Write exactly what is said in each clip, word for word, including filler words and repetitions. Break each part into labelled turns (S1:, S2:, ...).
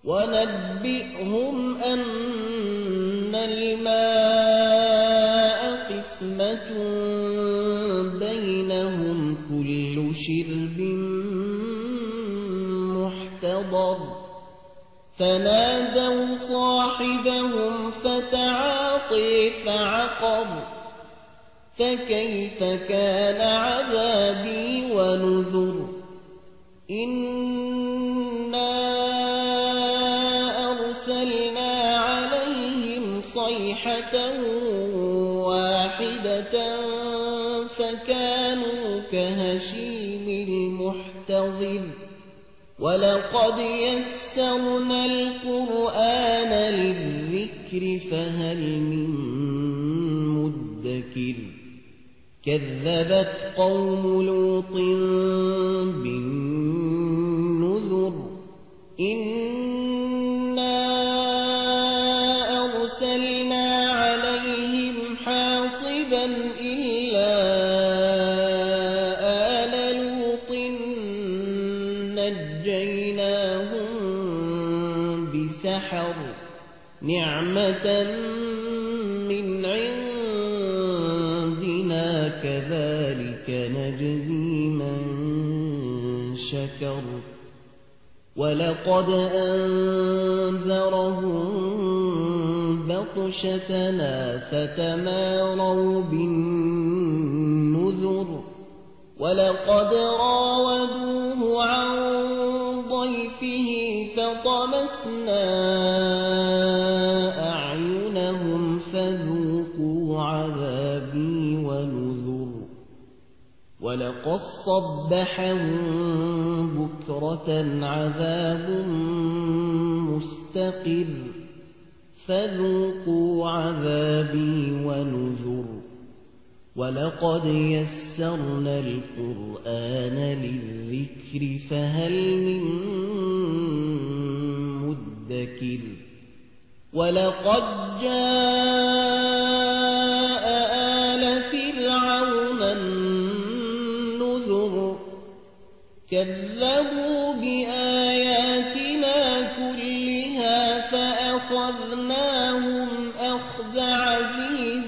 S1: ونبئهم أن الماء قسمة بينهم كل شرب محتضر فنادوا صاحبهم فتعاطي فعقر فكيف كان عذابي ونذر إنا أرسلنا عليهم صيحة واحدة فكانوا كهشيم المحتضر ولقد يسرنا القرآن للذكر فهل من مدكر كذبت قوم لوط بالنذر إنا أرسلنا عليهم حاصبا إلا آل لوط نجيناهم بسحر نعمة من عندنا كذلك نجزي من شكر ولقد أنذرهم بطشتنا فتماروا بالنذر ولقد راودوه عن ضيفه فطمسنا أعينهم فذوقوا عذابي ونذر ولقد صبحهم بكرة عذاب مستقر فذوقوا عذابي ونذر ولقد يسرنا القرآن للذكر فهل من مدكر ولقد جاء آل فرعون النذر كذبوا بآياتنا كلها فأخذناهم أخذ عزيز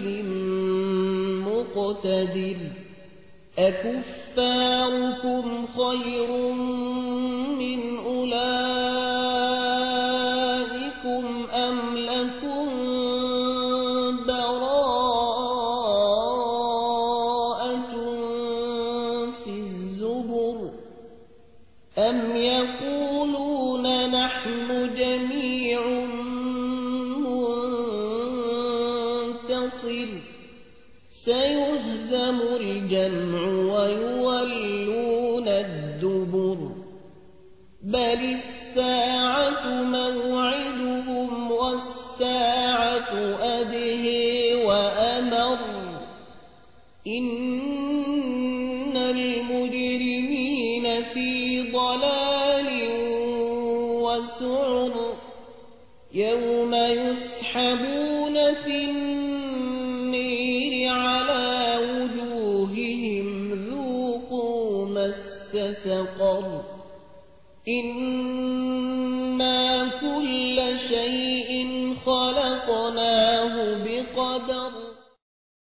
S1: مقتدر أكفاركم خير من أولئكم أم لكم براءة في الزبر أم يقولون نحن جميع منتصر سيهزم الجمع ويولون الدبر بل الساعة موعدهم والساعة أدهي وأمر إن المجرمين في ضلال وسعر يوم يسحبون في النير على وجوههم ذوقوا مس سقر إن